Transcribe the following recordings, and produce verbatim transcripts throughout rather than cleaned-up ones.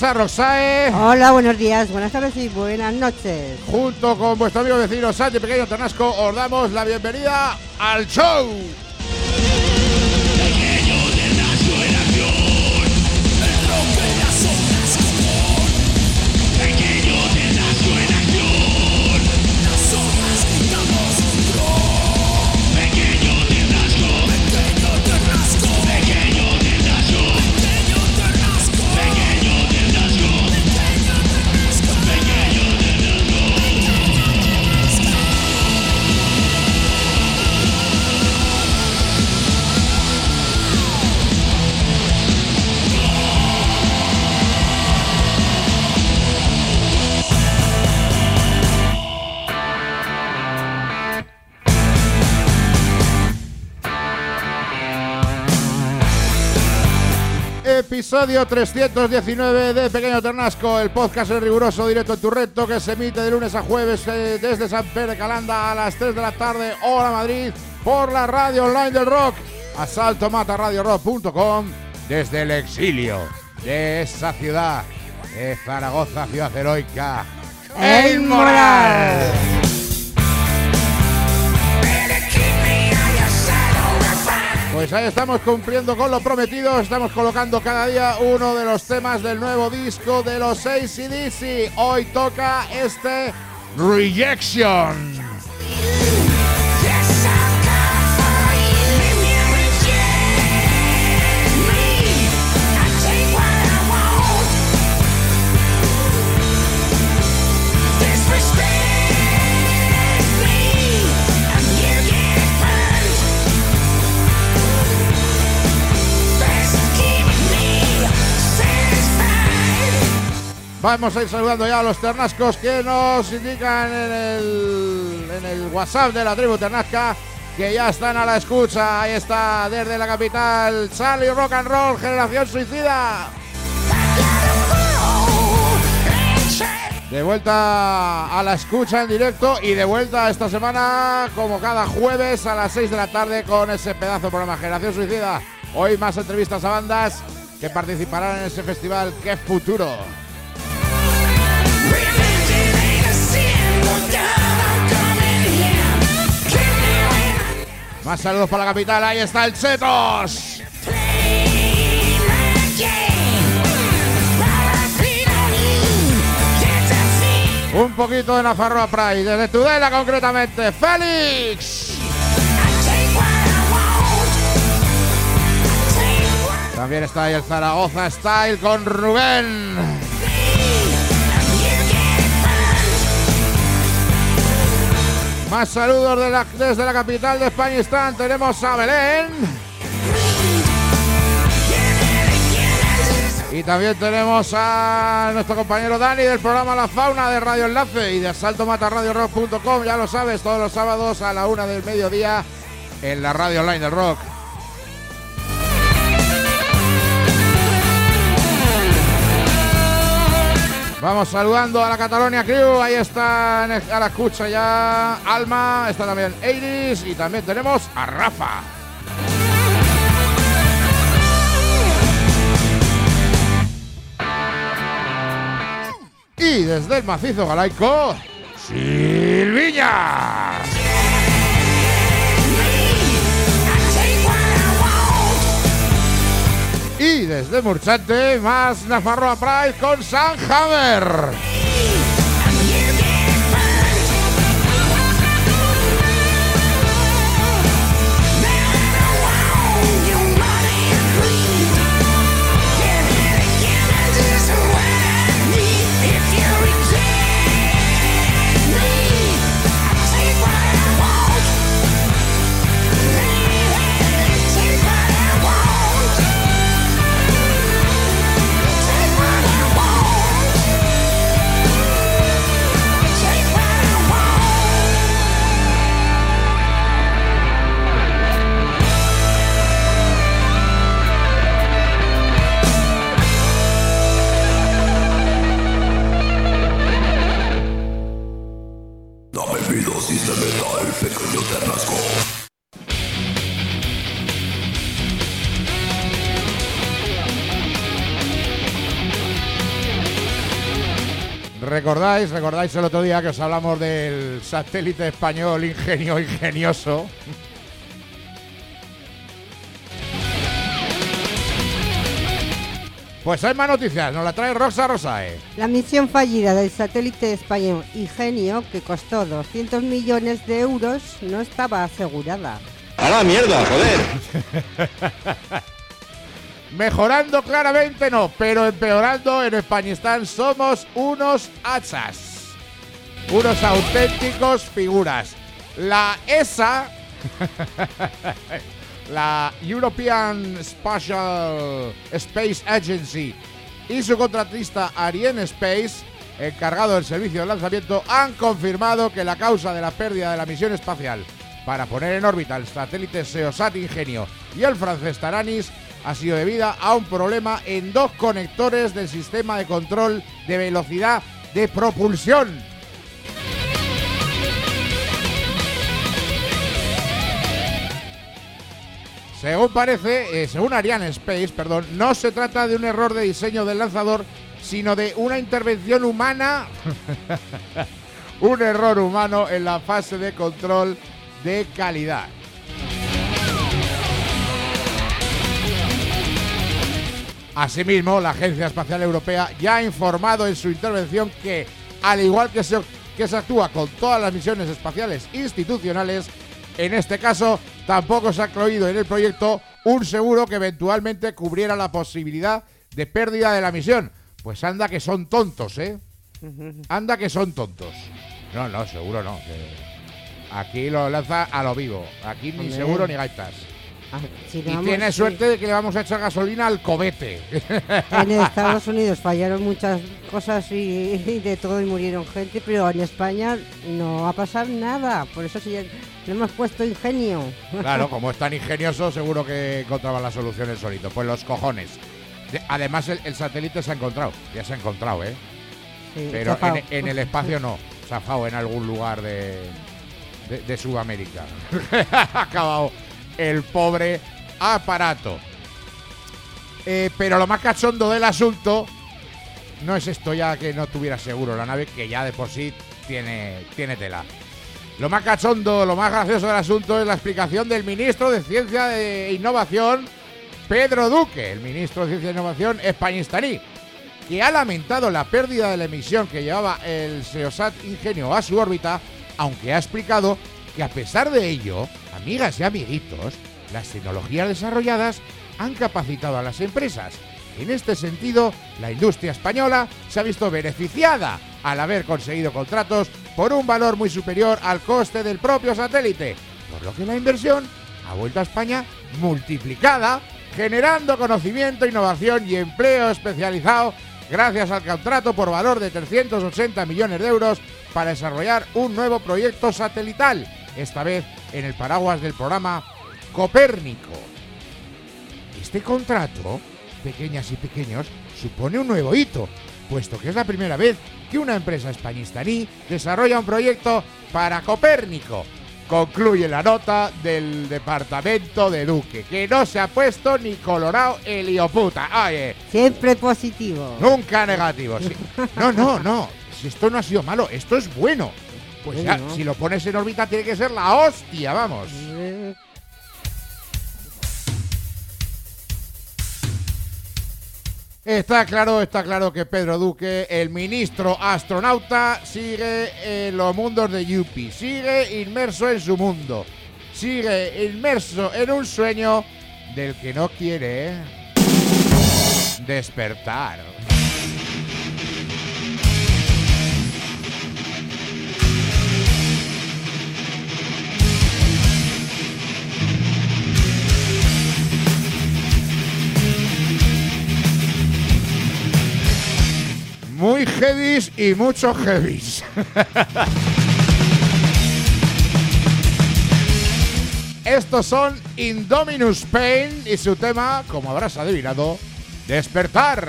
Rosa Rosae. Hola, buenos días, buenas tardes y buenas noches. Junto con vuestro amigo vecino Santi Pequeño Ternasco, os damos la bienvenida al show. Episodio trescientos diecinueve de Pequeño Ternasco, el podcast en riguroso directo en tu recto que se emite de lunes a jueves eh, desde San Pedro de Calanda a las tres de la tarde, hora Madrid, por la radio online del rock, asalto mata radio rock punto com, desde el exilio de esa ciudad, de Zaragoza, ciudad heroica e inmoral. Pues ahí estamos cumpliendo con lo prometido, estamos colocando cada día uno de los temas del nuevo disco de los A C D C. Hoy toca este Rejection. Vamos a ir saludando ya a los ternascos que nos indican en el, en el WhatsApp de la tribu ternasca que ya están a la escucha. Ahí está, desde la capital, Charlie Rock and Roll, Generación Suicida. De vuelta a la escucha en directo y de vuelta esta semana, como cada jueves a las seis de la tarde, con ese pedazo de programa Generación Suicida. Hoy más entrevistas a bandas que participarán en ese festival. ¡Qué futuro! Más saludos para la capital, ahí está el Chetos. Un poquito de Nafarroa Pride, desde Tudela concretamente, Félix. También está ahí el Zaragoza Style con Rubén. Más saludos de la, desde la capital de Españistán. Tenemos a Belén. Y también tenemos a nuestro compañero Dani del programa La Fauna de Radio Enlace y de asalto mata radio rock punto com. Ya lo sabes, todos los sábados a la una del mediodía en la radio online del rock. Vamos saludando a la Catalonia Crew, ahí está a la escucha ya Alma, está también Eiris y también tenemos a Rafa. Y desde el macizo galaico, Silviña. Y desde Murchante, más Nafarroa Pride con Sunhammer. ¿Recordáis? ¿Recordáis el otro día que os hablamos del satélite español Ingenio Ingenioso? Pues hay más noticias, nos la trae Rosa Rosae. La misión fallida del satélite español Ingenio, que costó doscientos millones de euros, no estaba asegurada. ¡A la mierda, joder! Mejorando claramente no, pero empeorando en Españistán somos unos hachas. Unos auténticos figuras. La E S A, la European Spatial Space Agency, y su contratista Ariane Space, encargado del servicio de lanzamiento, han confirmado que la causa de la pérdida de la misión espacial para poner en órbita el satélite SEOSAT Ingenio y el francés Taranis ha sido debida a un problema en dos conectores del sistema de control de velocidad de propulsión. Según parece, eh, según Ariane Space, perdón, no se trata de un error de diseño del lanzador, sino de una intervención humana, un error humano en la fase de control de calidad. Asimismo, la Agencia Espacial Europea ya ha informado en su intervención que, al igual que se, que se actúa con todas las misiones espaciales institucionales, en este caso tampoco se ha incluido en el proyecto un seguro que eventualmente cubriera la posibilidad de pérdida de la misión. Pues anda que son tontos, ¿eh? Anda que son tontos. No, no, seguro no. Aquí lo lanza a lo vivo. Aquí ni Hombre. seguro ni gaitas. Ah, si y vamos, tiene sí. suerte de que le vamos a echar gasolina al cobete. En Estados Unidos fallaron muchas cosas y, y de todo y murieron gente, pero en España no va a pasar nada. Por eso sí le hemos puesto Ingenio. Claro, como es tan ingenioso, seguro que encontraban las soluciones solito. Pues los cojones. De, además, el, el satélite se ha encontrado. Ya se ha encontrado, ¿eh? Sí, pero en, en el espacio no. Zafado en algún lugar de, de, de Sudamérica. Ha acabado el pobre aparato. Eh, pero lo más cachondo del asunto no es esto ya que no tuviera seguro la nave, que ya de por sí tiene, tiene tela. Lo más cachondo, lo más gracioso del asunto es la explicación del ministro de Ciencia e Innovación, Pedro Duque, el ministro de Ciencia e Innovación españistaní, que ha lamentado la pérdida de la misión que llevaba el SEOSAT Ingenio a su órbita, aunque ha explicado que a pesar de ello, amigas y amiguitos, las tecnologías desarrolladas han capacitado a las empresas. En este sentido, la industria española se ha visto beneficiada al haber conseguido contratos por un valor muy superior al coste del propio satélite, por lo que la inversión ha vuelto a España multiplicada, generando conocimiento, innovación y empleo especializado gracias al contrato por valor de trescientos ochenta millones de euros para desarrollar un nuevo proyecto satelital, esta vez en el paraguas del programa Copérnico. Este contrato, pequeñas y pequeños, supone un nuevo hito, puesto que es la primera vez que una empresa españistaní desarrolla un proyecto para Copérnico. Concluye la nota del departamento de Duque, que no se ha puesto ni colorado el hioputa. Oye, siempre positivo. Nunca negativo. Sí. No, no, no. Si esto no ha sido malo, esto es bueno. Pues ya, bueno. Si lo pones en órbita tiene que ser la hostia, vamos. Eh. Está claro, está claro que Pedro Duque, el ministro astronauta, sigue en los mundos de Yuppie, sigue inmerso en su mundo, sigue inmerso en un sueño del que no quiere despertar. Muy heavies y muchos heavies. Estos son Indominus Pain y su tema, como habrás adivinado, Despertar.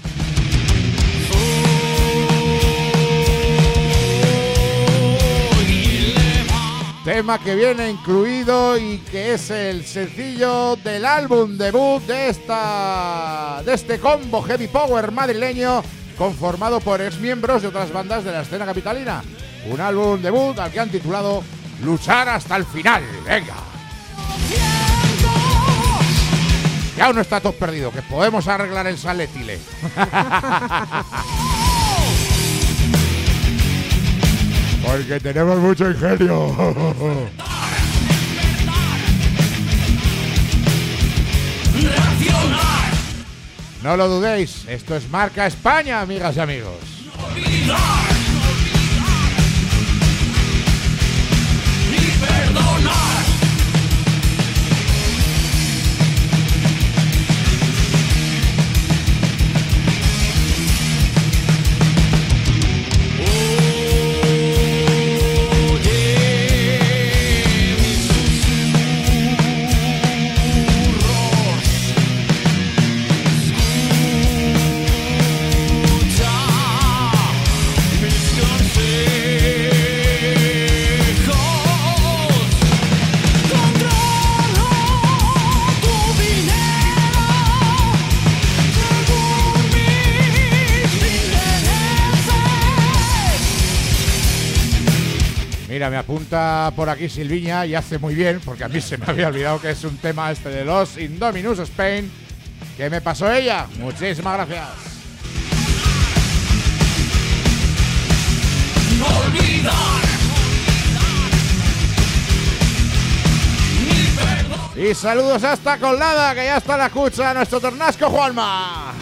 Tema que viene incluido y que es el sencillo del álbum debut de esta de este combo heavy power madrileño conformado por exmiembros de otras bandas de la escena capitalina. Un álbum debut al que han titulado Luchar hasta el final. ¡Venga! Que aún no está todo perdido, que podemos arreglar en Saletile. Porque tenemos mucho ingenio. No lo dudéis, esto es Marca España, amigas y amigos. Mira, me apunta por aquí Silviña y hace muy bien, porque a mí se me había olvidado que es un tema este de los Indominus Spain, que me pasó ella. Muchísimas gracias. No olvidar. Y saludos hasta Colada, que ya está en la escucha nuestro Ternasco Juanma.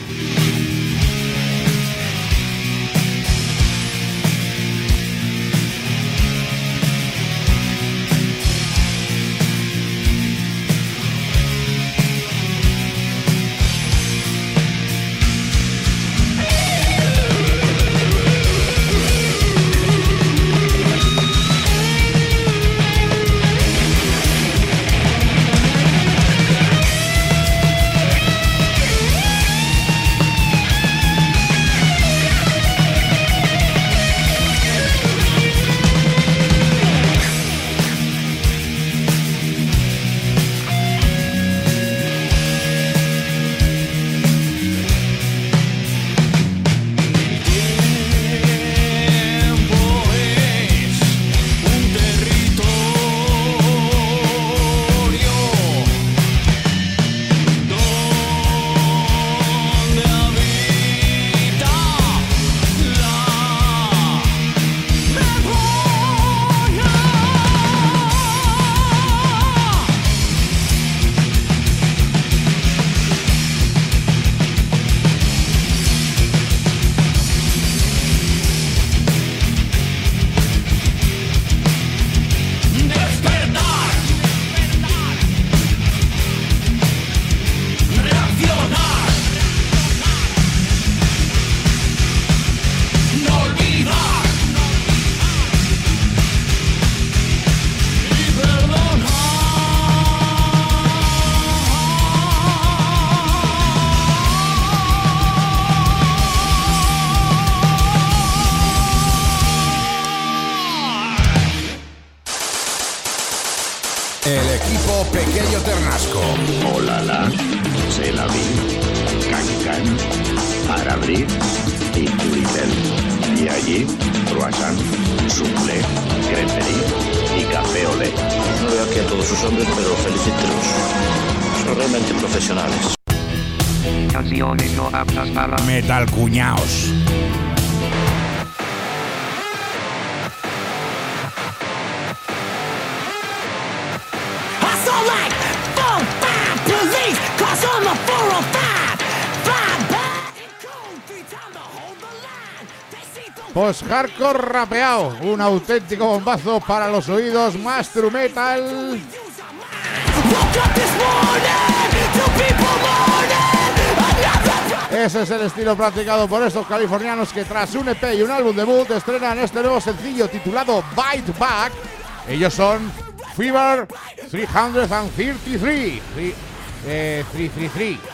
El equipo pequeño Ternasco. Olala, Selaví, Cancan, Arabrí y Turitel. Y allí, croissant, soufflé, creperie y café olé. No veo aquí a todos sus hombres, pero felicítelos. Son realmente profesionales. Canciones no aptas para Metal cuñaos. Post-hardcore rapeado, un auténtico bombazo para los oídos más true metal. Ese es el estilo practicado por estos californianos que tras un E P y un álbum debut estrenan este nuevo sencillo titulado Bite Back. Ellos son Fever trescientos treinta y tres. Eh, trescientos treinta y tres.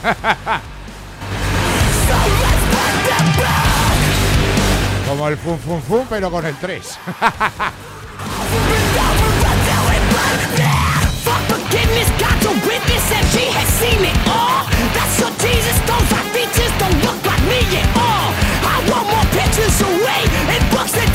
Como el fun fun fun, pero con el tres.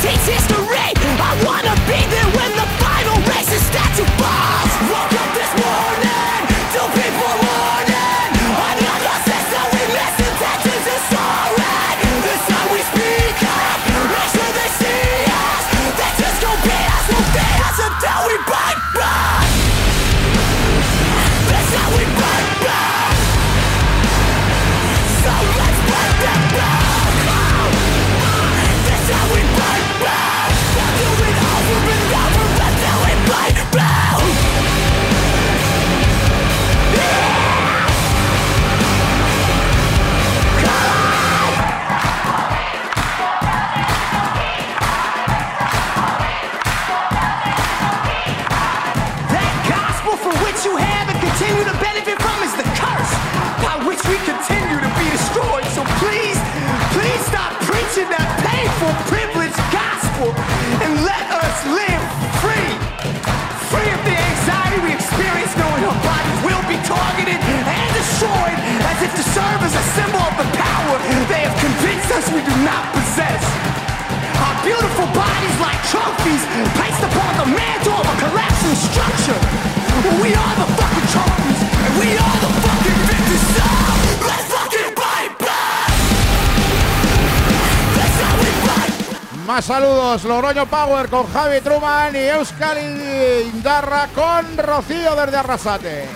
teach history. I wanna be there when the final racist statue falls. Woke up this morning, two people warning. Another system we miss intentions is soaring. This time we speak up, make sure they see us. They just gon' beat us, won't beat us until we bite back. That's how we bite back. So let's bite them back. That's how we bite back. We'll do it over and over until we bite back. For which you have and continue to benefit from is the curse by which we continue to be destroyed. So please, please stop preaching that painful, privileged gospel and let us live free. Free of the anxiety we experience knowing our bodies will be targeted and destroyed as if to serve as a symbol of the power they have convinced us we do not possess. Our beautiful bodies like trophies placed upon the mantle of a collapsing structure. We are the fucking trophies, and we are the fucking victims. So let's fucking bite back. That's how we bite. Más saludos, Logroño Power con Javi Truman y Euskal Indarra con Rocío desde Arrasate.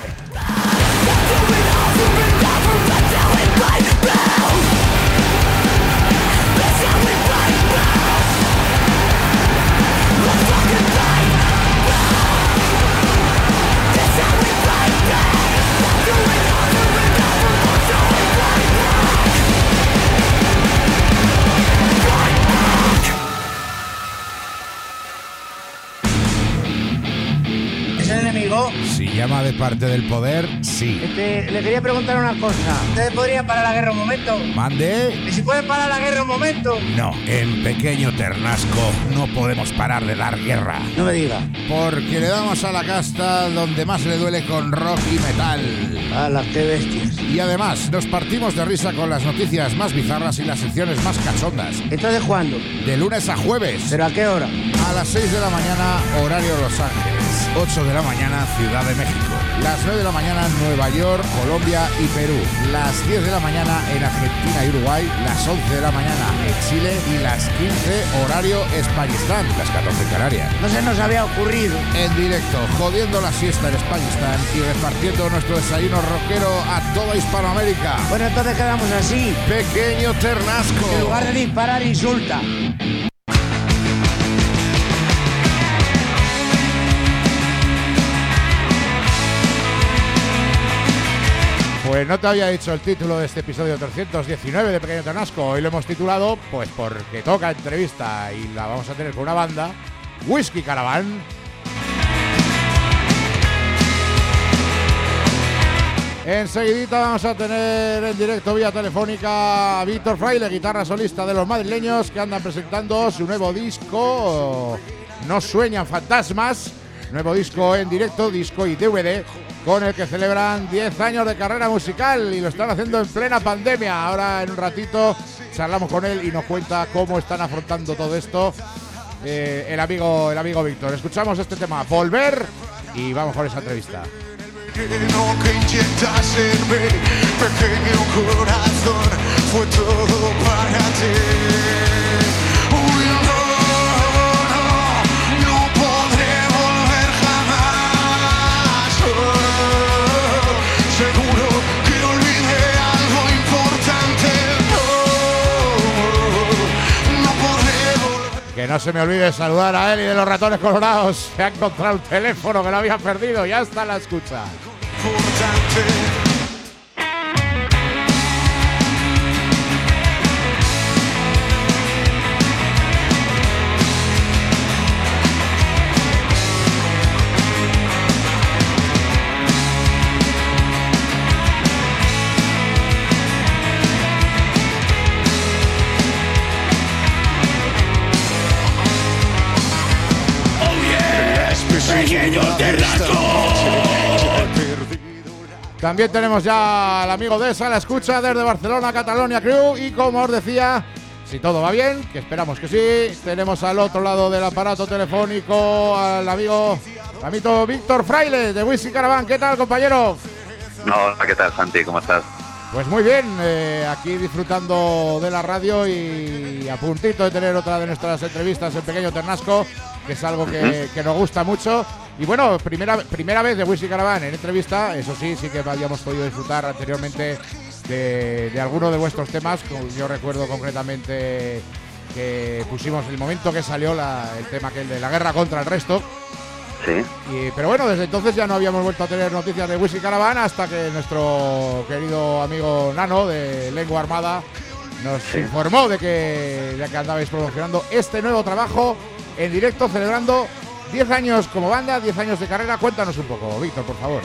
¿Es el enemigo? Si llama de parte del poder, sí. Este, le quería preguntar una cosa. ¿Ustedes podrían parar la guerra un momento? ¿Mande? ¿Y si pueden parar la guerra un momento? No, en Pequeño Ternasco no podemos parar de dar guerra. No me diga. Porque le damos a la casta donde más le duele con rock y metal. ¡Hala, qué bestias! Y además, nos partimos de risa con las noticias más bizarras y las secciones más cachondas. ¿Entonces cuándo? De lunes a jueves. ¿Pero a qué hora? A las seis de la mañana, horario Los Ángeles. ocho de la mañana, Ciudad de México. Las nueve de la mañana, Nueva York, Colombia y Perú. Las diez de la mañana en Argentina y Uruguay. Las once de la mañana en Chile. Y las quince, horario Españistán. Las catorce en Canarias. No se nos había ocurrido. En directo, jodiendo la siesta en Españistán y repartiendo nuestro desayuno rockero a toda Hispanoamérica. Bueno, entonces quedamos así. Pequeño Ternasco. En lugar de disparar, insulta. Pues no te había dicho el título de este episodio trescientos diecinueve de Pequeño Ternasco. Hoy lo hemos titulado, pues porque toca entrevista y la vamos a tener con una banda, Whisky Caravan. Enseguidita vamos a tener en directo vía telefónica a Víctor Fraile, guitarra solista de los madrileños, que andan presentando su nuevo disco, No Sueñan Fantasmas. Nuevo disco en directo, disco y D V D, con el que celebran diez años de carrera musical y lo están haciendo en plena pandemia. Ahora en un ratito charlamos con él y nos cuenta cómo están afrontando todo esto eh, el amigo el amigo Víctor. Escuchamos este tema, Volver, y vamos con esa entrevista. Pequeño que inyectas en mí, pequeño corazón, fue todo para ti. Uy, no, no, no podré volver jamás. Oh, seguro que olvidé algo importante. Oh, no podré volver. Que no se me olvide saludar a Eli de los Ratones Colorados. Se ha encontrado el teléfono que lo había perdido, ya está en la escucha. Importante. Pequeño Ternasco. También tenemos ya al amigo Desa, la escucha desde Barcelona, Catalonia Crew, y como os decía, Si todo va bien, que esperamos que sí, tenemos al otro lado del aparato telefónico al amigo, amigo Víctor Fraile de Whisky Caravan. ¿Qué tal, compañero? No, ¿qué tal, Santi? ¿Cómo estás? Pues muy bien, eh, aquí disfrutando de la radio y a puntito de tener otra de nuestras entrevistas en Pequeño Ternasco, que es algo que, que nos gusta mucho. Y bueno, primera, primera vez de Whisky Caravan en entrevista, eso sí, sí que habíamos podido disfrutar anteriormente de, de alguno de vuestros temas. Yo recuerdo concretamente que pusimos el momento que salió la, el tema aquel de la guerra contra el resto. Sí. Y, pero bueno, desde entonces ya no habíamos vuelto a tener noticias de Whisky Caravan hasta que nuestro querido amigo Nano de Lengua Armada nos sí. informó de que, de que andabais promocionando este nuevo trabajo en directo, celebrando diez años como banda, diez años de carrera. Cuéntanos un poco, Víctor, por favor.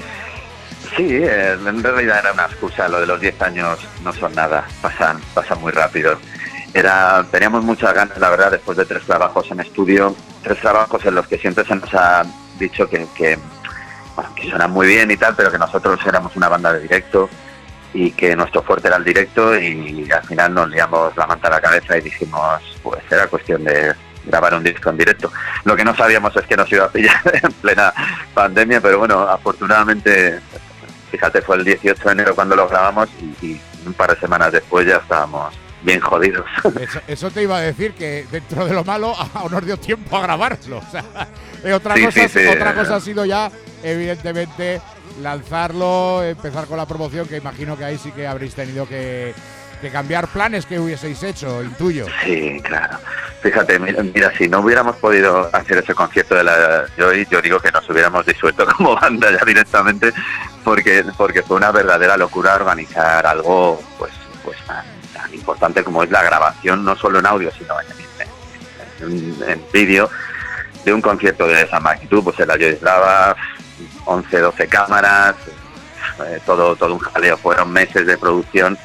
Sí, eh, en realidad era una excusa. Lo de los diez años no son nada, pasan, pasan muy rápido. Era, teníamos muchas ganas, la verdad, después de tres trabajos en estudio, tres trabajos en los que siempre se nos ha dicho que, que, bueno, que suenan muy bien y tal, pero que nosotros éramos una banda de directo y que nuestro fuerte era el directo, y al final nos liamos la manta a la cabeza y dijimos, pues era cuestión de grabar un disco en directo. Lo que no sabíamos es que nos iba a pillar en plena pandemia, pero bueno, afortunadamente, fíjate, fue el dieciocho de enero cuando lo grabamos y, y un par de semanas después ya estábamos bien jodidos. Eso, eso te iba a decir, que dentro de lo malo aún nos dio tiempo a grabarlo. O sea, otra, sí, cosa, sí, sí. otra cosa ha sido ya, evidentemente, lanzarlo, empezar con la promoción, que imagino que ahí sí que habréis tenido que, que cambiar planes que hubieseis hecho, intuyo. Sí, claro. Fíjate, mira, mira, si no hubiéramos podido hacer ese concierto de la Joy, yo digo que nos hubiéramos disuelto como banda ya directamente, porque porque fue una verdadera locura organizar algo pues pues tan, tan importante como es la grabación, no solo en audio, sino en, en, en, en vídeo, de un concierto de esa magnitud. Pues en la Joy Slava, once, doce cámaras, eh, todo, todo un jaleo, fueron meses de producción.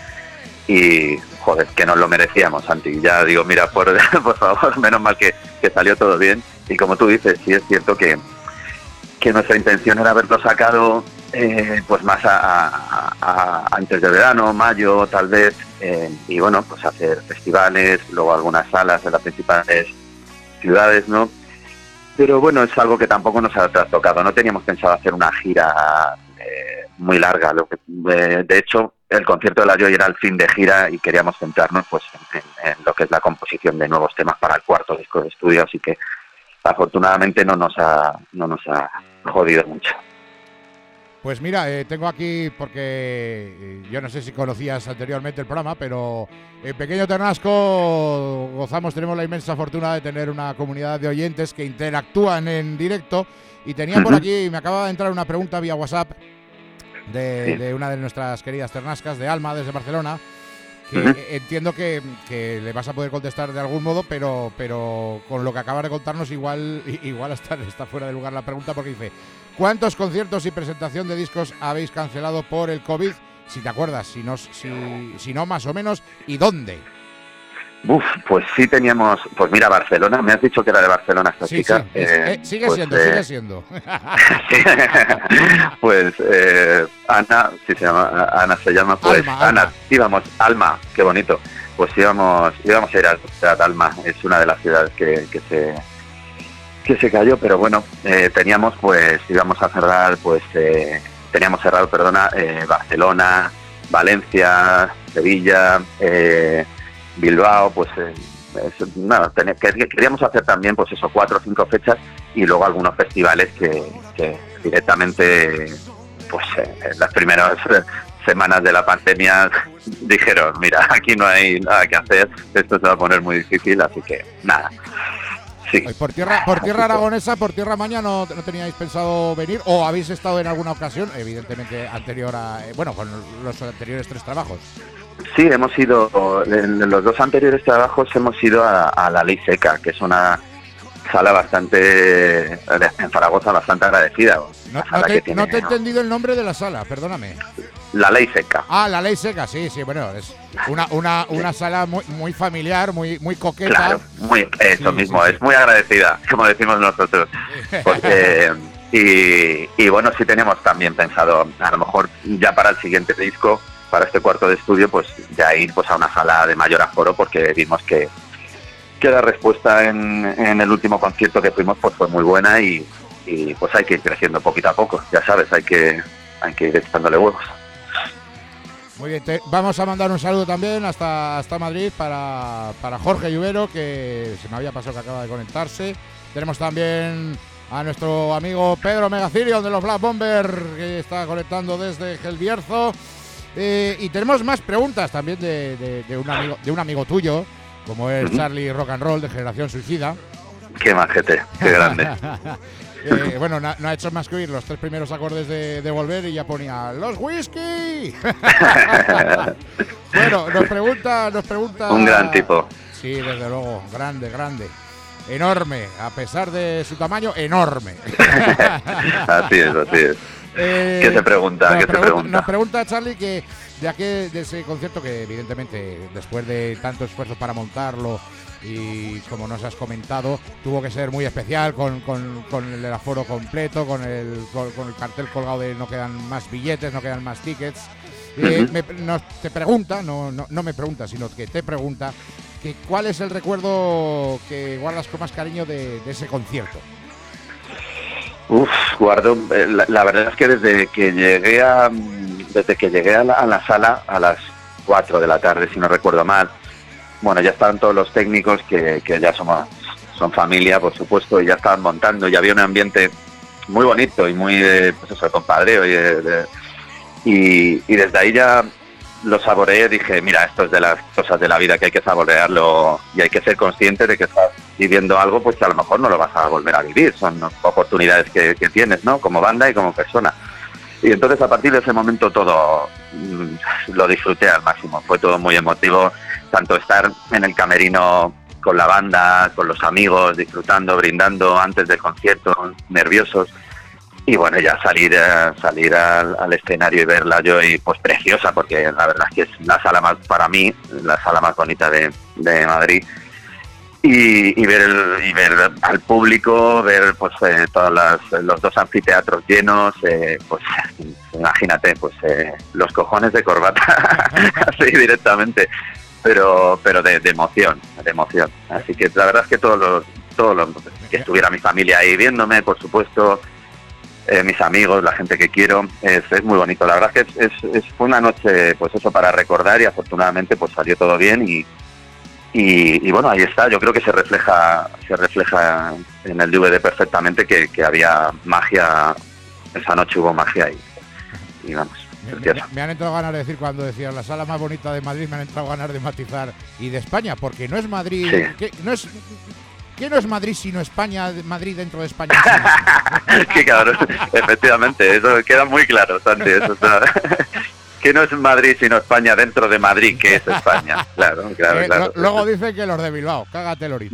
Y, joder, que nos lo merecíamos, Santi. Ya digo, mira, por, por favor, menos mal que, que salió todo bien. Y como tú dices, sí es cierto que, que nuestra intención era haberlo sacado eh, pues más a, a, a, antes de verano, mayo, tal vez. Eh, y bueno, pues hacer festivales, luego algunas salas de las principales ciudades, ¿no? Pero bueno, es algo que tampoco nos ha trastocado. No teníamos pensado hacer una gira eh, muy larga. Lo que, eh, de hecho, el concierto de la Joy era el fin de gira y queríamos centrarnos pues en, en, en lo que es la composición de nuevos temas para el cuarto disco de estudio, así que afortunadamente no nos ha, no nos ha jodido mucho. Pues mira, eh, tengo aquí, porque eh, yo no sé si conocías anteriormente el programa, pero en Pequeño Ternasco gozamos, tenemos la inmensa fortuna de tener una comunidad de oyentes que interactúan en directo, y tenía uh-huh. por aquí, me acaba de entrar una pregunta vía WhatsApp de, sí. de una de nuestras queridas ternascas, de Alma, desde Barcelona, que uh-huh. entiendo que, que le vas a poder contestar de algún modo, pero pero con lo que acabas de contarnos igual igual está, está fuera de lugar la pregunta, porque dice: ¿cuántos conciertos y presentación de discos habéis cancelado por el COVID? Si te acuerdas, si no, si, si no más o menos, ¿y dónde? Uf, pues sí teníamos, pues mira, Barcelona, me has dicho que era de Barcelona esta sí, chica. Sí, es, eh, eh, sigue pues, siendo, eh, sigue siendo. Pues eh, Ana, sí se llama, Ana se llama, pues Alma, Ana, Alma. íbamos, Alma, qué bonito, pues íbamos, íbamos a ir a, a Alma, es una de las ciudades que, que se que se cayó, pero bueno, eh, teníamos pues, íbamos a cerrar, pues eh, teníamos cerrado, perdona, eh, Barcelona, Valencia, Sevilla, eh, Bilbao, pues eh, es, nada, ten, queríamos hacer también pues eso, cuatro o cinco fechas, y luego algunos festivales que, que directamente pues eh, en las primeras semanas de la pandemia dijeron, mira, aquí no hay nada que hacer, esto se va a poner muy difícil, así que nada. Sí. Por tierra, por tierra aragonesa, por tierra maña, ¿no, no teníais pensado venir? ¿O habéis estado en alguna ocasión, evidentemente anterior a, eh, bueno, con los anteriores tres trabajos? Sí, hemos ido, en los dos anteriores trabajos hemos ido a, a La Ley Seca, que es una sala bastante, en Zaragoza, bastante agradecida. No, no, te, tiene, no te he ¿no? entendido el nombre de la sala, perdóname. La Ley Seca. Ah, La Ley Seca, sí, sí, bueno, es una una, una sí. sala muy muy familiar, muy muy coqueta. Claro, muy, eso sí, mismo, sí, es sí. muy agradecida, como decimos nosotros. Porque, y, y bueno, sí teníamos también pensado, a lo mejor ya para el siguiente disco, para este cuarto de estudio, pues ya ir pues a una sala de mayor aforo, porque vimos que, que la respuesta en, en el último concierto que fuimos pues fue muy buena y, y pues hay que ir creciendo poquito a poco, ya sabes, hay que, hay que ir echándole huevos. Muy bien, te, vamos a mandar un saludo también hasta, hasta Madrid para, para Jorge Lluvero, que se me había pasado que acaba de conectarse. Tenemos también a nuestro amigo Pedro Megacirion de los Black Bomber, que está conectando desde Gelbierzo. Eh, y tenemos más preguntas también de, de, de, un amigo, de un amigo tuyo, como es Charlie Rock and Roll de Generación Suicida. Qué majete, qué grande. Eh, bueno, no, no ha hecho más que oír los tres primeros acordes de, de Volver y ya ponía ¡Los whisky! Bueno, nos pregunta, nos pregunta... Un gran tipo. Sí, desde luego, grande, grande. Enorme, a pesar de su tamaño, enorme. Así es, así es. Eh, ¿Qué se pregunta? ¿Qué se pregunta, pregunta? Nos pregunta Charlie que de aquel, de ese concierto que evidentemente después de tanto esfuerzo para montarlo y como nos has comentado, tuvo que ser muy especial con, con, con el aforo completo, con el, con, con el cartel colgado de no quedan más billetes, no quedan más tickets. Eh, uh-huh. me, nos, te pregunta, no, no, no me pregunta, sino que te pregunta que cuál es el recuerdo que guardas con más cariño de, de ese concierto. Uf, guardo, la, la verdad es que desde que llegué a desde que llegué a la, a la sala a las cuatro de la tarde, si no recuerdo mal, bueno, ya estaban todos los técnicos que, que ya somos son familia, por supuesto, y ya estaban montando, y había un ambiente muy bonito y muy, eh, pues eso, de compadreo, y, de, y, y desde ahí ya lo saboreé, dije, mira, esto es de las cosas de la vida que hay que saborearlo y hay que ser consciente de que estás viviendo algo, pues que a lo mejor no lo vas a volver a vivir, son oportunidades que, que tienes, ¿no? Como banda y como persona. Y entonces a partir de ese momento todo mmm, lo disfruté al máximo, fue todo muy emotivo, tanto estar en el camerino con la banda, con los amigos, disfrutando, brindando antes del concierto, nerviosos, y bueno, ya salir eh, salir al, al escenario y verla yo, y pues preciosa, porque la verdad es que es la sala más, para mí, la sala más bonita de, de Madrid. Y, y ver el, y ver al público, ver pues eh, todos las, los dos anfiteatros llenos, eh, pues imagínate, pues eh, los cojones de corbata, así directamente, pero pero de, de emoción, de emoción. Así que la verdad es que todos los, todos los que estuviera mi familia ahí viéndome, por supuesto, eh, mis amigos, la gente que quiero, es, es muy bonito. La verdad es que es, es, es, fue una noche, pues eso, para recordar, y afortunadamente pues salió todo bien y Y, y bueno, ahí está, yo creo que se refleja se refleja en el D V D perfectamente que, que había magia, esa noche hubo magia y, y vamos, me, me, me han entrado ganas de decir, cuando decías la sala más bonita de Madrid, me han entrado ganas de matizar, y de España, porque no es Madrid, sí. ¿qué, no es, ¿qué no es Madrid sino España, Madrid dentro de España? Qué cabrón, efectivamente, eso queda muy claro, Santi, eso está... Que no es Madrid sino España dentro de Madrid, que es España. Claro, claro, eh, claro. Lo, luego dicen que los de Bilbao, cágate lorito.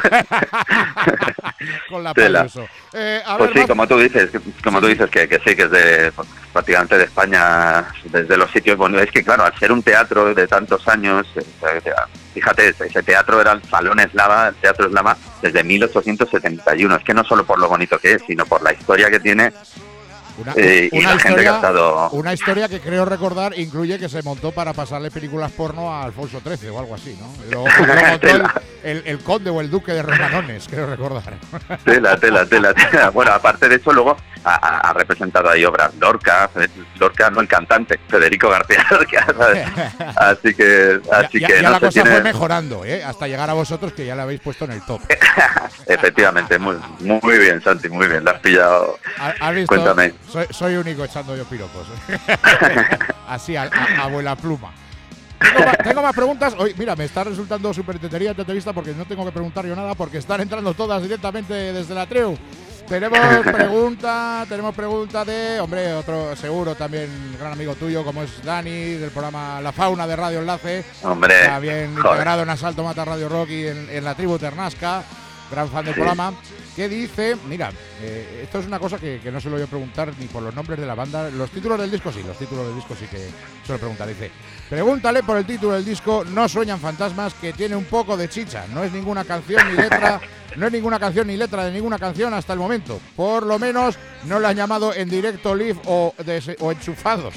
Con la eso. Eh, a pues ver, sí, más... como tú dices, como tú dices que, que sí, que es de pues, prácticamente de España, desde los sitios bonitos. Es que claro, al ser un teatro de tantos años, fíjate, ese teatro era el Salón Eslava, el Teatro Eslava, desde mil ochocientos setenta y uno. Es que no solo por lo bonito que es, sino por la historia que tiene. Una, eh, y una, la historia, gente que ha estado... una historia que creo recordar incluye que se montó para pasarle películas porno a Alfonso trece o algo así, ¿no? Luego, luego montó el, el, el conde o el duque de Romanones, creo recordar. Tela, tela, tela, tela. Bueno, aparte de eso, luego ha, ha representado ahí obras Lorca, Lorca, no el cantante, Federico García Lorca, ¿sabes? Así que, así ya, que ya, ya no la se cosa tiene... fue mejorando, ¿eh? Hasta llegar a vosotros, que ya la habéis puesto en el top. Efectivamente, muy, muy bien, Santi, muy bien, la has pillado. ¿Has visto? Cuéntame. Soy, soy único echando yo piropos. Así, a, a, abuela pluma. Tengo más, tengo más preguntas. Hoy, mira, me está resultando súper tetería esta entrevista porque no tengo que preguntar yo nada, porque están entrando todas directamente desde la Treu. Tenemos pregunta, tenemos pregunta de, hombre, otro seguro también, gran amigo tuyo, como es Dani, del programa La Fauna de Radio Enlace. Hombre, también joder. Integrado en Asalto Mata Radio Rock y en, en la tribu Ternasca, gran fan del sí. programa. ¿Qué dice? Mira, eh, esto es una cosa que, que no se lo voy a preguntar ni por los nombres de la banda. Los títulos del disco sí, los títulos del disco sí que suelo preguntar. Dice, pregúntale por el título del disco No sueñan fantasmas, que tiene un poco de chicha. No es ninguna canción ni letra no hay ninguna canción ni letra de ninguna canción hasta el momento. Por lo menos no la han llamado en directo, live o, des, o enchufados.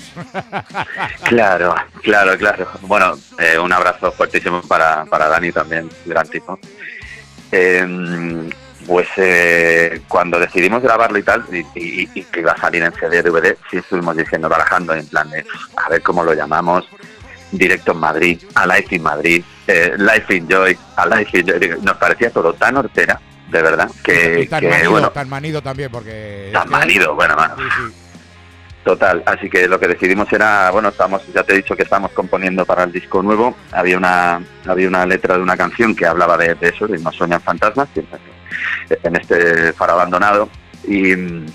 Claro, claro, claro. Bueno, eh, un abrazo fuertísimo para, para Dani también, gran tipo. Eh, pues eh, cuando decidimos grabarlo y tal, y, y, y que iba a salir en C D, D V D, sí estuvimos diciendo, barajando en plan de a ver cómo lo llamamos. Directo en Madrid, Alive in Madrid, eh, Life in Joy, Alive in Joy. Nos parecía todo tan hortera, de verdad, que, y tan, que manido, bueno, tan manido también, porque... Tan manido, bueno, mano. Sí, sí. Total, así que lo que decidimos era, bueno, estamos, ya te he dicho que estamos componiendo para el disco nuevo, había una había una letra de una canción que hablaba de, de eso, de No sueñan fantasmas, en este faro abandonado, y...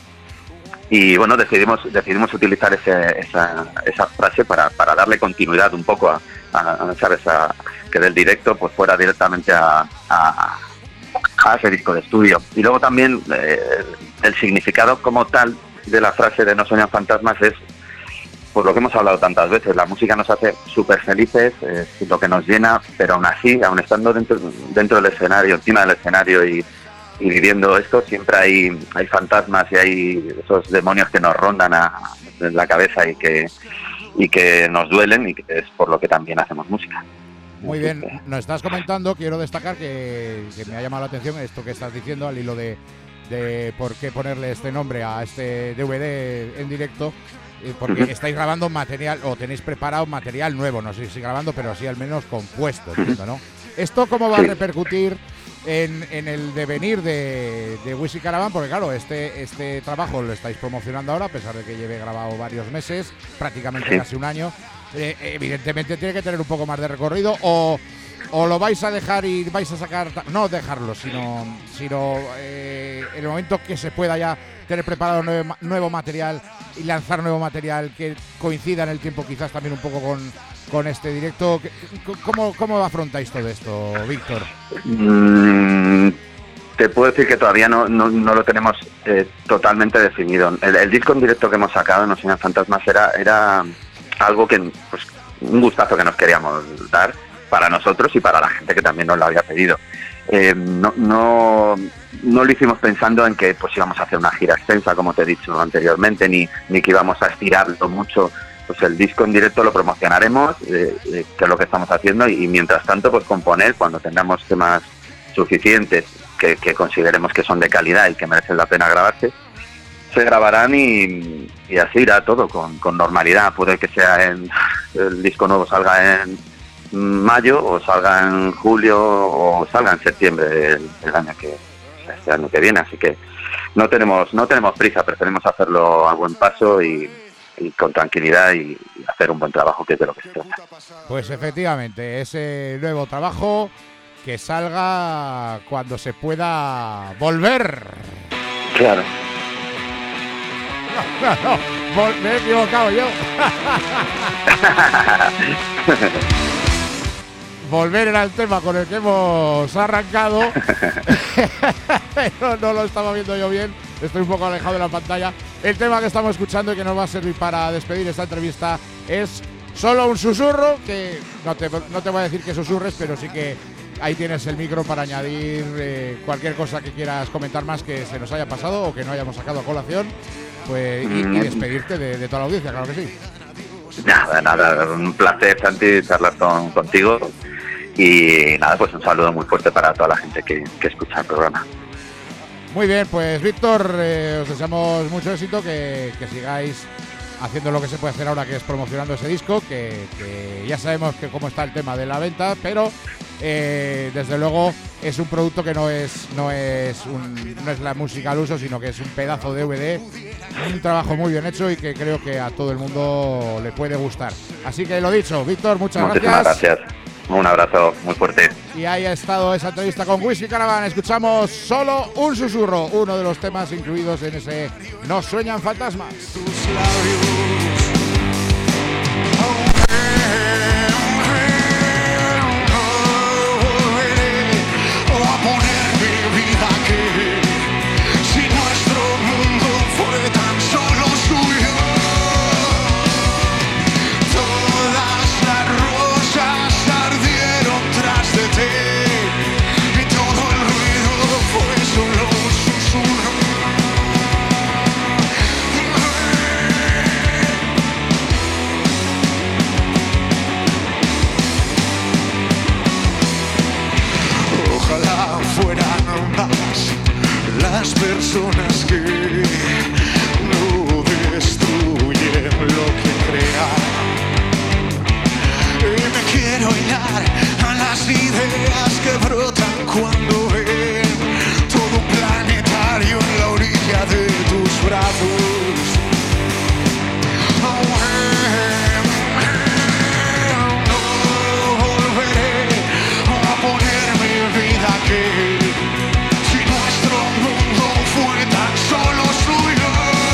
Y bueno, decidimos decidimos utilizar ese, esa, esa frase para, para darle continuidad un poco a, a, ¿sabes? A que del directo pues fuera directamente a, a, a ese disco de estudio. Y luego también eh, el significado como tal de la frase de No sueñan fantasmas es por lo que hemos hablado tantas veces. La música nos hace súper felices, es lo que nos llena, pero aún así, aún estando dentro, dentro del escenario, encima del escenario y y viviendo esto, siempre hay hay fantasmas y hay esos demonios que nos rondan a, en la cabeza y que y que nos duelen, y que es por lo que también hacemos música. Muy bien, nos estás comentando, quiero destacar que, que me ha llamado la atención esto que estás diciendo al hilo de, de por qué ponerle este nombre a este D V D en directo, porque uh-huh. estáis grabando material, o tenéis preparado material nuevo, no sé si grabando, pero así al menos compuesto, entiendo, ¿no? ¿Esto cómo va a repercutir en, en el devenir de, de Wisin Caravan? Porque claro, este este trabajo lo estáis promocionando ahora, a pesar de que lleve grabado varios meses, prácticamente sí. casi un año. Eh, evidentemente tiene que tener un poco más de recorrido, o, o lo vais a dejar y vais a sacar, no dejarlo, sino, sino eh, en el momento que se pueda ya tener preparado nuevo, nuevo material y lanzar nuevo material que coincida en el tiempo quizás también un poco con, con este directo. ¿Cómo, cómo afrontáis todo esto, Víctor? Mm, te puedo decir que todavía no, no, no lo tenemos eh, totalmente definido. El, el disco en directo que hemos sacado, No sueñan fantasmas, era, era algo que, pues, un gustazo que nos queríamos dar para nosotros y para la gente que también nos lo había pedido. Eh, no, no, no lo hicimos pensando en que pues íbamos a hacer una gira extensa, como te he dicho anteriormente, ni, ni que íbamos a estirarlo mucho. Pues el disco en directo lo promocionaremos, eh, eh, que es lo que estamos haciendo, y, y mientras tanto pues componer cuando tengamos temas suficientes que, que consideremos que son de calidad y que merecen la pena grabarse, se grabarán y, y así irá todo con, con normalidad. Puede que sea en el disco nuevo salga en mayo, o salga en julio, o salga en septiembre el, el año que este año que viene, así que no tenemos no tenemos prisa, preferimos hacerlo a buen paso y, y con tranquilidad y, y hacer un buen trabajo, que es de lo que se trata. Pues efectivamente, ese nuevo trabajo que salga cuando se pueda volver. Claro. No, no, no, vol- me he equivocado yo. Volver era el tema con el que hemos arrancado, pero no lo estaba viendo yo bien, estoy un poco alejado de la pantalla. El tema que estamos escuchando y que nos va a servir para despedir esta entrevista es Solo un susurro, que no te, no te voy a decir que susurres, pero sí que ahí tienes el micro para añadir eh, cualquier cosa que quieras comentar más que se nos haya pasado o que no hayamos sacado a colación, pues, y, y despedirte de, de toda la audiencia, claro que sí. Nada, nada, un placer, Santi, charlar con, contigo. Y nada, pues un saludo muy fuerte para toda la gente que, que escucha el programa. Muy bien, pues Víctor, eh, os deseamos mucho éxito, que, que sigáis haciendo lo que se puede hacer ahora, que es promocionando ese disco, que, que ya sabemos que cómo está el tema de la venta, pero eh, desde luego es un producto que no es no es un, no es la música al uso, sino que es un pedazo de D V D, un trabajo muy bien hecho y que creo que a todo el mundo le puede gustar. Así que lo dicho, Víctor, muchas Muchísimas gracias. gracias. Un abrazo muy fuerte. Y ahí ha estado esa entrevista con Wisin Caravan. Escuchamos Solo un susurro, uno de los temas incluidos en ese No sueñan fantasmas. Y todo el ruido personas que no destruyen lo que crean. Y me quiero hilar a las ideas que brotan cuando ven todo un planetario en la orilla de tus brazos. Oh, eh, no volveré a poner mi vida aquí. Si nuestro mundo fue tan solo suyo,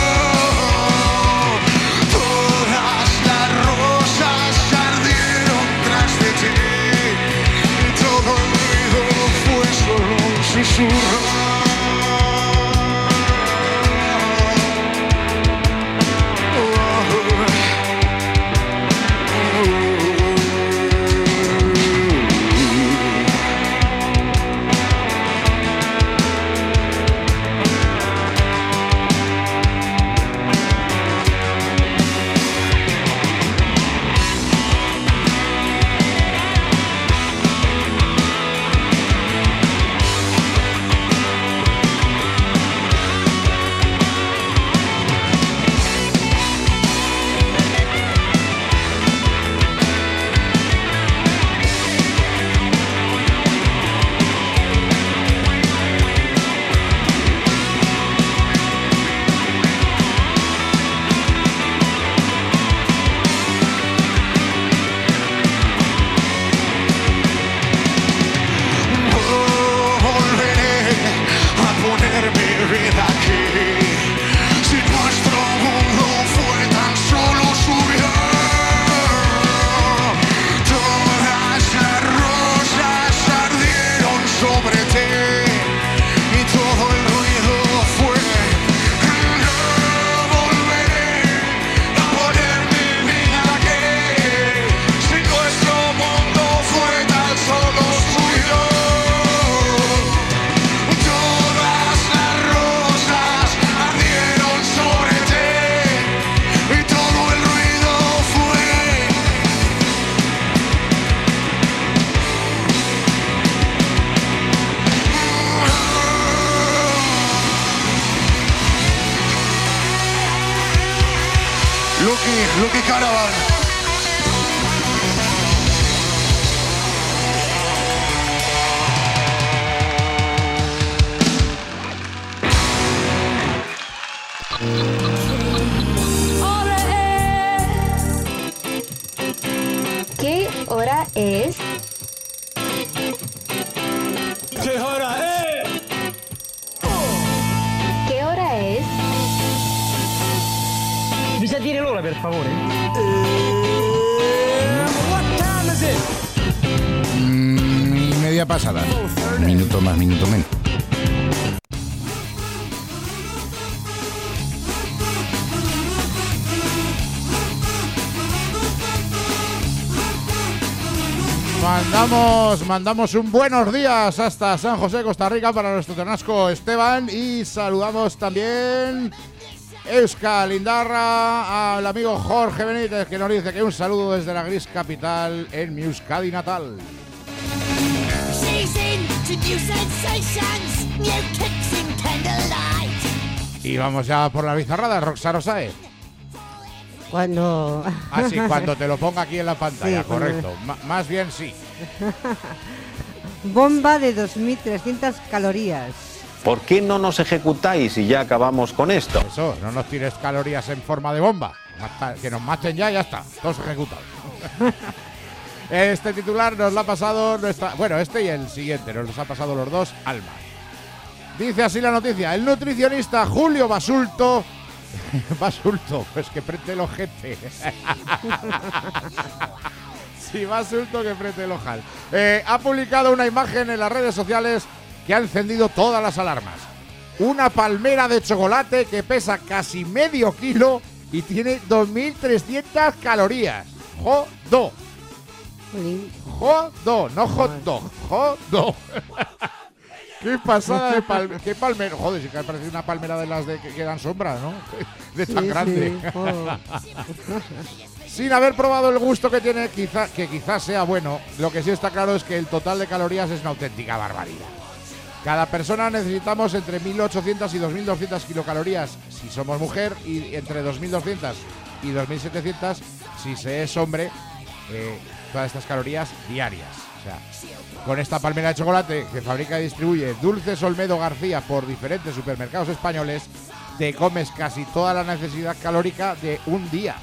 todas las rosas ardieron tras de ti y todo el ruido fue solo un susurro. Lucky, Lucky Caravan. ¿Qué hora es? ¿Qué hora es? ¿Qué hora es? Mi sa dire l'ora, per favore? What time is it? Mm, y media pasada. Minuto más, minuto menos. Mandamos, mandamos un buenos días hasta San José, Costa Rica, para nuestro ternasco Esteban, y saludamos también Euskal Indarra al amigo Jorge Benítez, que nos dice que un saludo desde la gris capital en mi Euskadi natal. Y vamos ya por la bizarrada, Roxa Rosae. Cuando... Ah, sí, cuando te lo ponga aquí en la pantalla, sí, correcto. Me... M- más bien sí. Bomba de dos mil trescientas calorías. ¿Por qué no nos ejecutáis y ya acabamos con esto? Eso, no nos tires calorías en forma de bomba. Que nos maten ya y ya está. Todos ejecutados. Este titular nos lo ha pasado nuestra... Bueno, este y el siguiente nos los ha pasado los dos Alma. Dice así la noticia. El nutricionista Julio Basulto... Basulto, pues que preste el ojete. Sí, Basulto, que preste el ojal. Eh, ha publicado una imagen en las redes sociales que ha encendido todas las alarmas. Una palmera de chocolate que pesa casi medio kilo y tiene dos mil trescientas calorías. ¡Jodo! ¡Jodo! No hot dog. ¡Jodo! ¡Qué pasada de palmera! ¡Qué palmera! Joder, si que parece una palmera de las de que, que dan sombra, ¿no? De tan sí, grande. Sí, oh. Sin haber probado el gusto que tiene, quizá, que quizás sea bueno, lo que sí está claro es que el total de calorías es una auténtica barbaridad. Cada persona necesitamos entre mil ochocientas y dos mil doscientas kilocalorías si somos mujer y entre dos mil doscientas y dos mil setecientas si se es hombre, eh, todas estas calorías diarias. O sea, con esta palmera de chocolate que fabrica y distribuye Dulces Olmedo García por diferentes supermercados españoles, te comes casi toda la necesidad calórica de un día.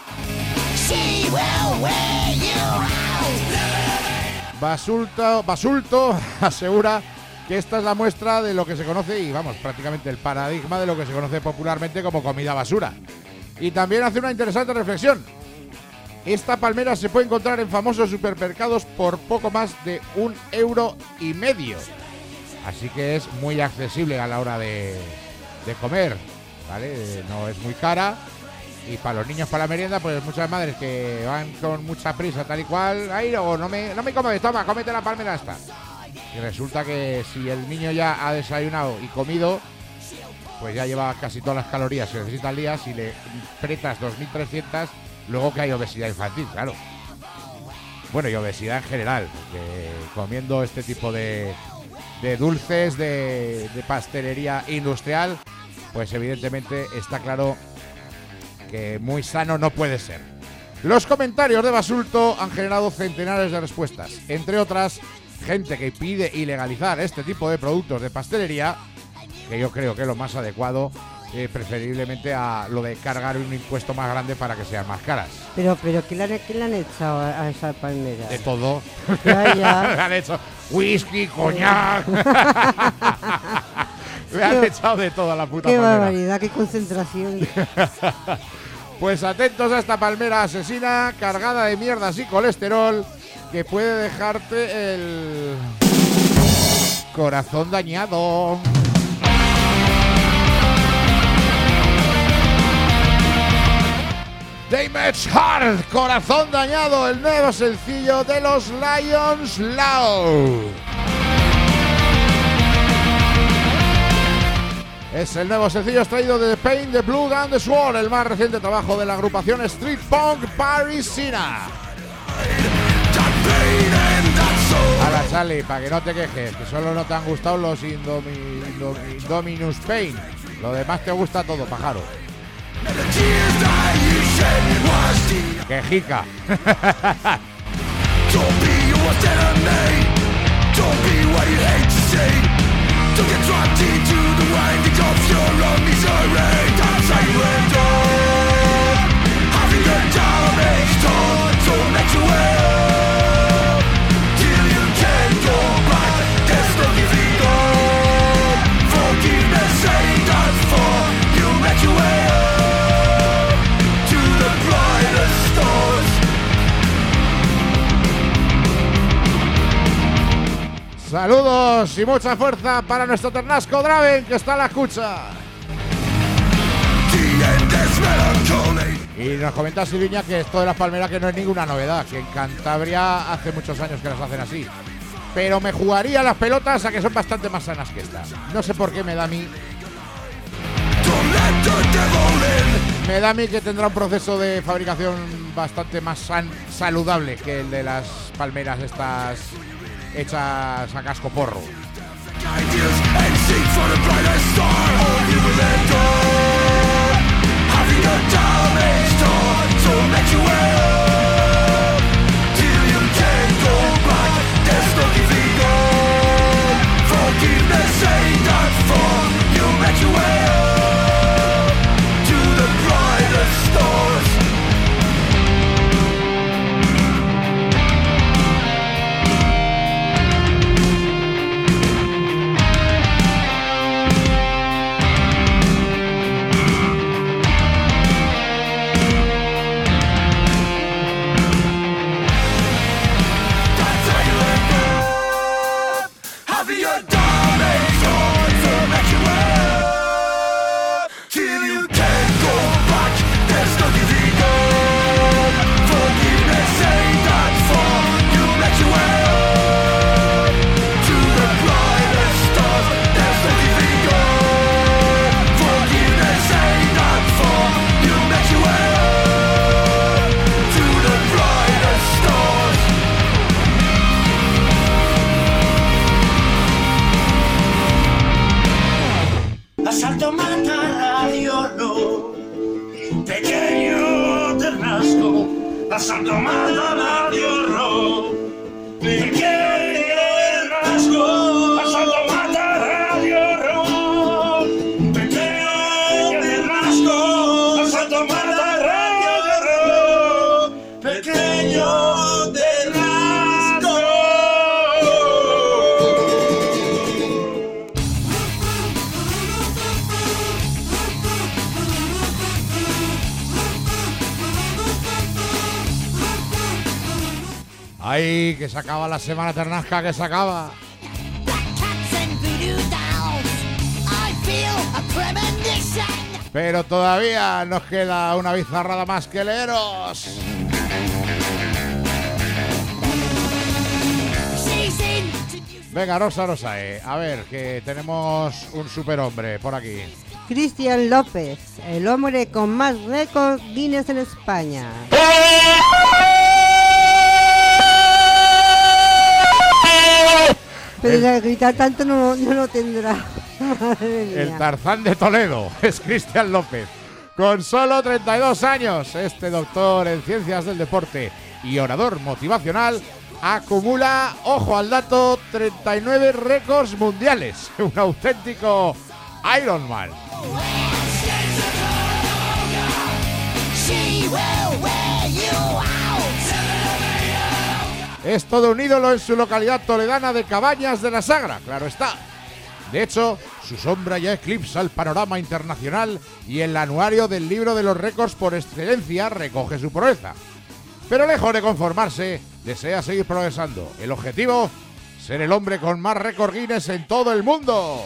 Basulto, Basulto asegura que esta es la muestra de lo que se conoce y, vamos, prácticamente el paradigma de lo que se conoce popularmente como comida basura. Y también hace una interesante reflexión. Esta palmera se puede encontrar en famosos supermercados por poco más de un euro y medio. Así que es muy accesible a la hora de, de comer, ¿vale? No es muy cara. Y para los niños, para la merienda, pues muchas madres que van con mucha prisa, tal y cual. Ay, o no me, no me comes, toma, cómete la palmera esta. Y resulta que si el niño ya ha desayunado y comido, pues ya lleva casi todas las calorías que necesita al día. Si le pretas dos mil trescientas, luego que hay obesidad infantil, claro. Bueno, y obesidad en general, porque comiendo este tipo de, de dulces, de, de pastelería industrial, pues evidentemente está claro que muy sano no puede ser. Los comentarios de Basulto han generado centenares de respuestas, entre otras, gente que pide ilegalizar este tipo de productos de pastelería, que yo creo que es lo más adecuado, eh, preferiblemente a lo de cargar un impuesto más grande para que sean más caras. Pero, pero ¿qué le han, qué le han echado a, a esa palmera? De todo. Ya, ya. Le han hecho whisky, coñac. Le han Qué- echado de todo a la puta Qué palmera. barbaridad, qué concentración. Pues atentos a esta palmera asesina cargada de mierdas y colesterol que puede dejarte el corazón dañado. Damage Heart, corazón dañado, el nuevo sencillo de los Lions Loud. Es el nuevo sencillo extraído de The Pain, The Blood and The Sword, el más reciente trabajo de la agrupación Street Punk parisina. Ahora, Charlie, para que no te quejes, que solo no te han gustado los Indomi- Indomi- Indominus Pain. Lo demás te gusta todo, pájaro. Quejica. To get dropped into the winding of your own misery. That's how you end up having your damage done. So make your way up till you can't go back. There's no giving up. Forgiveness ain't that far. You make your way up to the brightest stars. Saludos y mucha fuerza para nuestro ternasco Draven, que está a la escucha. Y nos comenta Silviña que esto de las palmeras que no es ninguna novedad, que en Cantabria hace muchos años que las hacen así. Pero me jugaría las pelotas a que son bastante más sanas que estas. No sé por qué me da a mí. Me da a mí que tendrá un proceso de fabricación bastante más san- saludable que el de las palmeras estas hechas a casco porro. Radio Rock. Pequeño Ternasco, a Santa Marta Radio Rock. Pequeño Ternasco, a Santa Marta Radio Rock. Pequeño Ternasco, a Santa Marta Radio Rock. Pequeño Ternasco. Ay, que se acaba la semana ternasca, que se acaba. Pero todavía nos queda una bizarrada más que leeros. Venga, Rosa, Rosa, eh. A ver, que tenemos un superhombre por aquí. Cristian López, el hombre con más récords Guinness en España. Pero el, gritar tanto no, no lo tendrá. El Tarzán de Toledo es Cristian López. Con solo treinta y dos años, este doctor en ciencias del deporte y orador motivacional acumula, ojo al dato, treinta y nueve récords mundiales. Un auténtico Ironman. Es todo un ídolo en su localidad toledana de Cabañas de la Sagra, claro está. De hecho, su sombra ya eclipsa el panorama internacional y el anuario del libro de los récords por excelencia recoge su proeza. Pero lejos de conformarse, desea seguir progresando. El objetivo, ser el hombre con más récord Guinness en todo el mundo.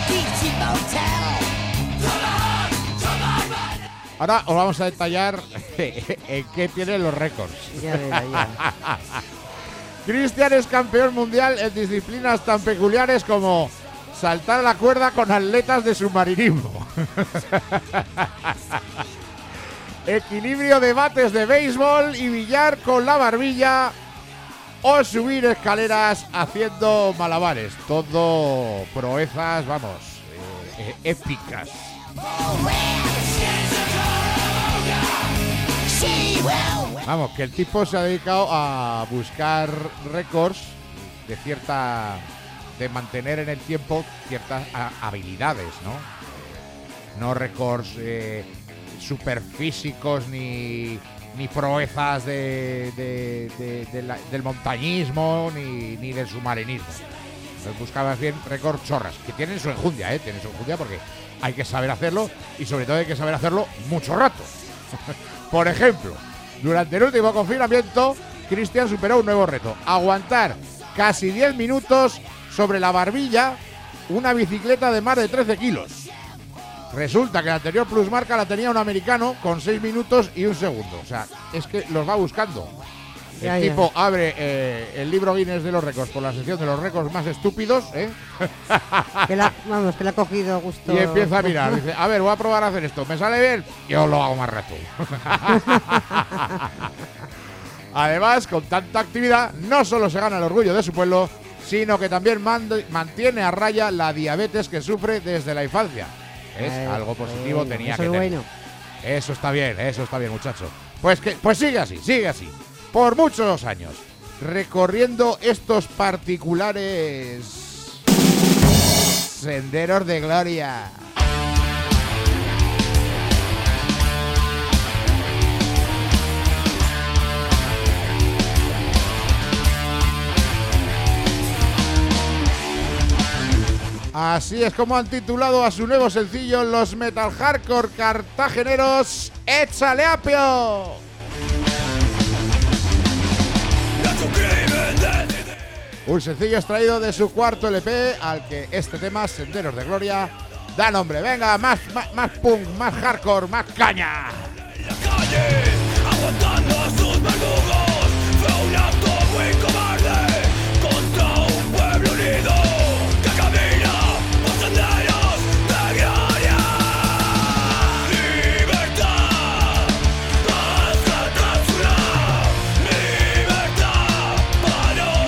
Ahora os vamos a detallar en qué tienen los récords. Ya verá, ya. Cristian es campeón mundial en disciplinas tan peculiares como saltar a la cuerda con atletas de submarinismo, equilibrio de bates de béisbol y billar con la barbilla, o subir escaleras haciendo malabares. Todo proezas, vamos, eh, eh, épicas. Vamos, que el tipo se ha dedicado a buscar récords de cierta... de mantener en el tiempo ciertas a, habilidades, ¿no? No récords eh, superfísicos ni, ni proezas de, de, de, de la, del montañismo ni, ni del submarinismo. Entonces buscabas bien récords chorras, que tienen su enjundia, ¿eh? Tienen su enjundia porque hay que saber hacerlo y sobre todo hay que saber hacerlo mucho rato. Por ejemplo, durante el último confinamiento, Cristian superó un nuevo reto: aguantar casi diez minutos sobre la barbilla una bicicleta de más de trece kilos. Resulta que la anterior plusmarca la tenía un americano con seis minutos y un segundo. O sea, es que los va buscando. El ya, tipo ya. abre eh, el libro Guinness de los récords por la sección de los récords más estúpidos, ¿eh? Que la, vamos, que le ha cogido gusto. Y empieza a mirar. Dice, a ver, voy a probar a hacer esto. ¿Me sale bien? Yo lo hago más rato. Además, con tanta actividad, no solo se gana el orgullo de su pueblo, sino que también mand- mantiene a raya la diabetes que sufre desde la infancia. Es Eh, algo positivo, eh, tenía eso que es tener. bueno. Eso está bien, eso está bien, muchacho. Pues que, pues sigue así, sigue así. Por muchos años, recorriendo estos particulares senderos de gloria. Así es como han titulado a su nuevo sencillo los metal hardcore cartageneros. ¡Échale apio! Un sencillo extraído de su cuarto L P al que este tema, Senderos de Gloria, da nombre. Venga, más, más, más punk, más hardcore, más caña. Aguantando a sus verdugos, fue un acto muy cobarde contra un pueblo unido que camina por senderos de gloria. Libertad, paz que transforma, libertad para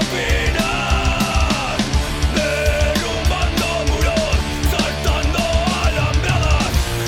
opinar, derrumbando muros, saltando alambradas,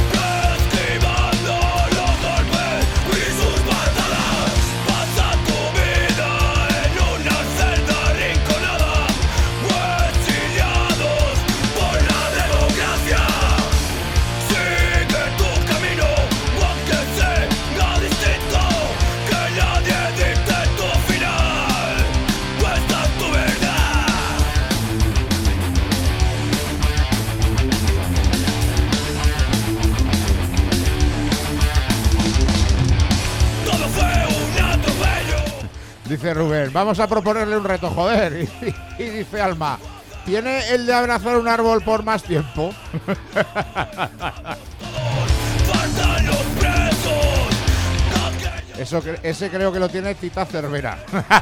Dice Rubén, vamos a proponerle un reto, joder. Y, y dice Alma, ¿tiene el de abrazar un árbol por más tiempo? Eso, ese creo que lo tiene Tita Cervera.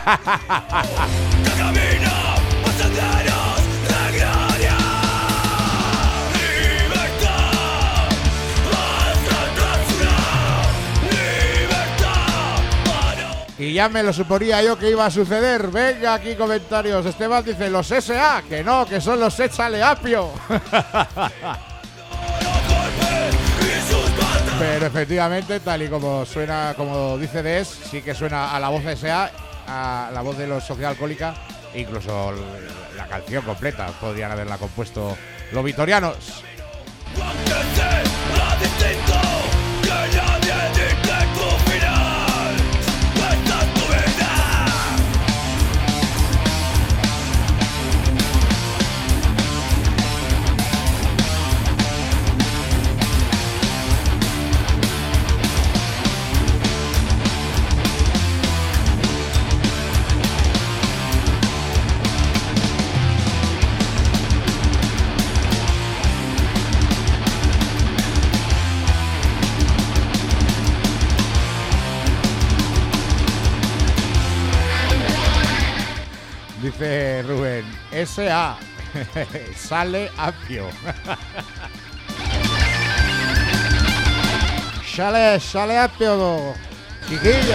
Y ya me lo suponía yo que iba a suceder. Venga, aquí comentarios. Esteban dice, los S A, que no, que son los Échale Apio. Pero efectivamente, tal y como suena, como dice Des, sí que suena a la voz de S A, a la voz de los Sociedad Alcohólica, incluso la canción completa podrían haberla compuesto los vitorianos. Dice Rubén, S A, sale apio. Sale, sale apio, chiquilla.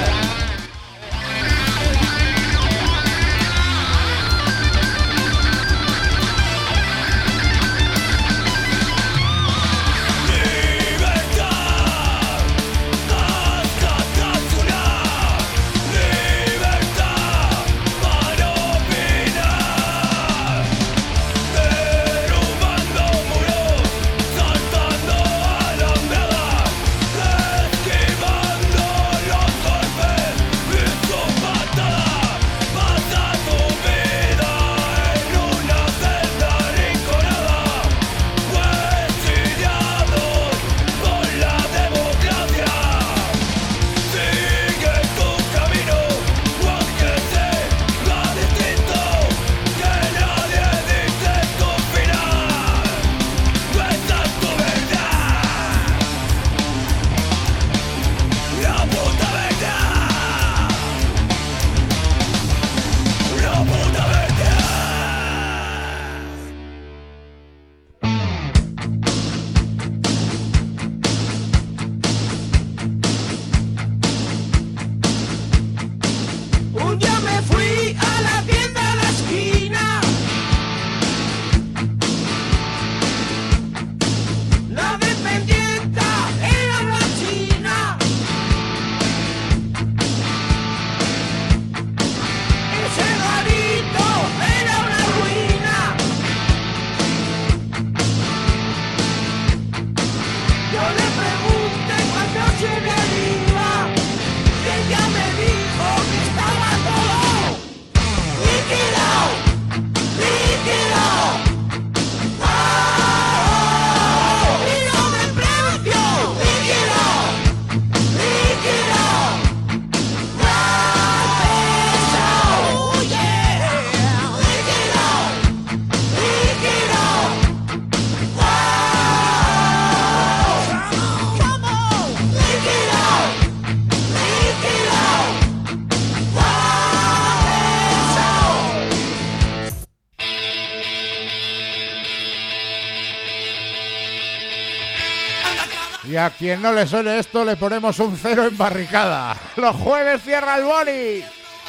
Y a quien no le suene esto le ponemos un cero en barricada. Los jueves cierra el boli.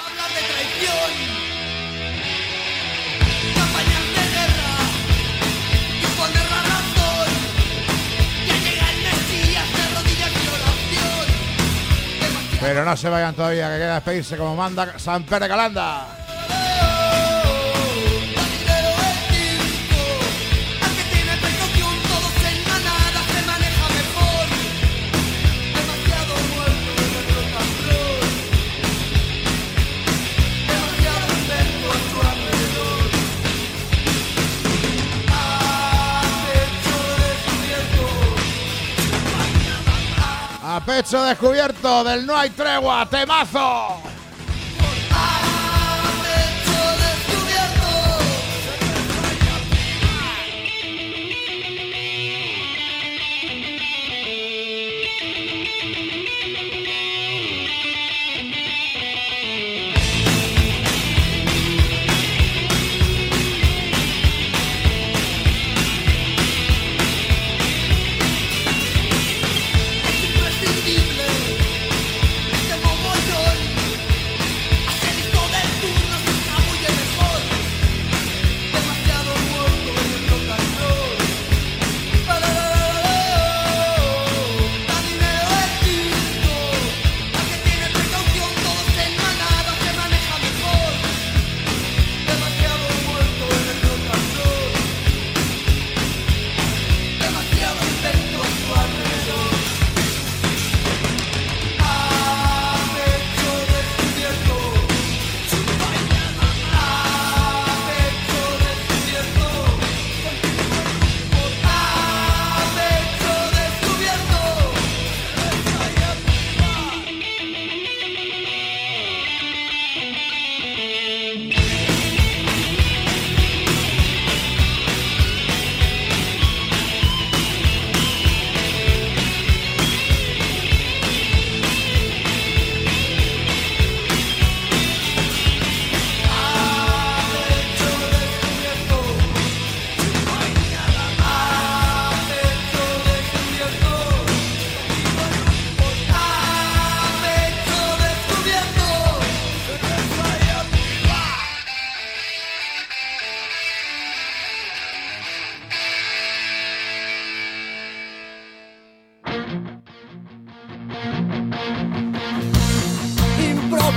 Pero no se vayan todavía, que queda despedirse como manda San Pere Calanda. A pecho descubierto del No Hay Tregua, temazo.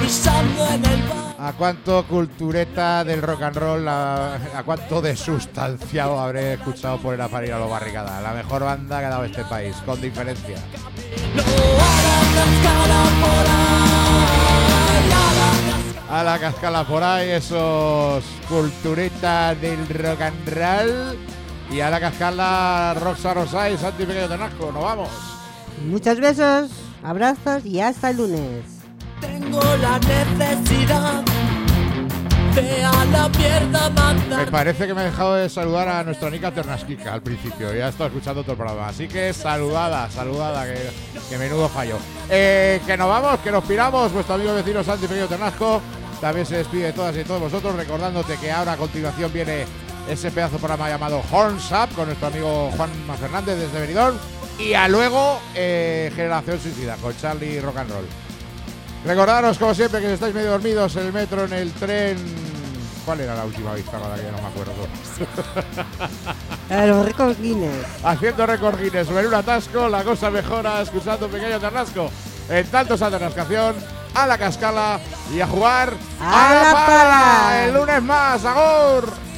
pisando en el bar. A cuánto cultureta del rock and roll, a, a cuánto de sustanciado habré escuchado por el Aparir a lo Barricada. La mejor banda que ha dado este país, con diferencia. A la cascala por ahí, esos culturetas del rock and roll. Y a la cascala Roxa Rosay, Santi Pequeño Ternasco. Nos vamos. Muchos besos, abrazos y hasta el lunes. Tengo la necesidad de a la mierda mandar. Me parece que me he dejado de saludar a nuestra Nica Ternasquica al principio. Ya he estado escuchando todo el programa. Así que saludada, saludada, que, que menudo fallo. Eh, que nos vamos, que nos piramos. Vuestro amigo vecino Santi Pequeño Ternasco también se despide de todas y todos vosotros, recordándote que ahora a continuación viene ese pedazo de programa llamado Horns Up con nuestro amigo Juan Fernández desde Benidorm. Y a luego eh, Generación Suicida con Charlie Rock and Roll. Recordaros, como siempre, que si estáis medio dormidos en el metro, en el tren... ¿Cuál era la última vista? Ahora que ya no me acuerdo. A los récords Guinness. Haciendo récord Guinness. Sobre un atasco, la cosa mejora escuchando un pequeño Ternasco. En tanto esa ternascación, a la cascala y a jugar a, a la pala. pala. El lunes más, ¡agur!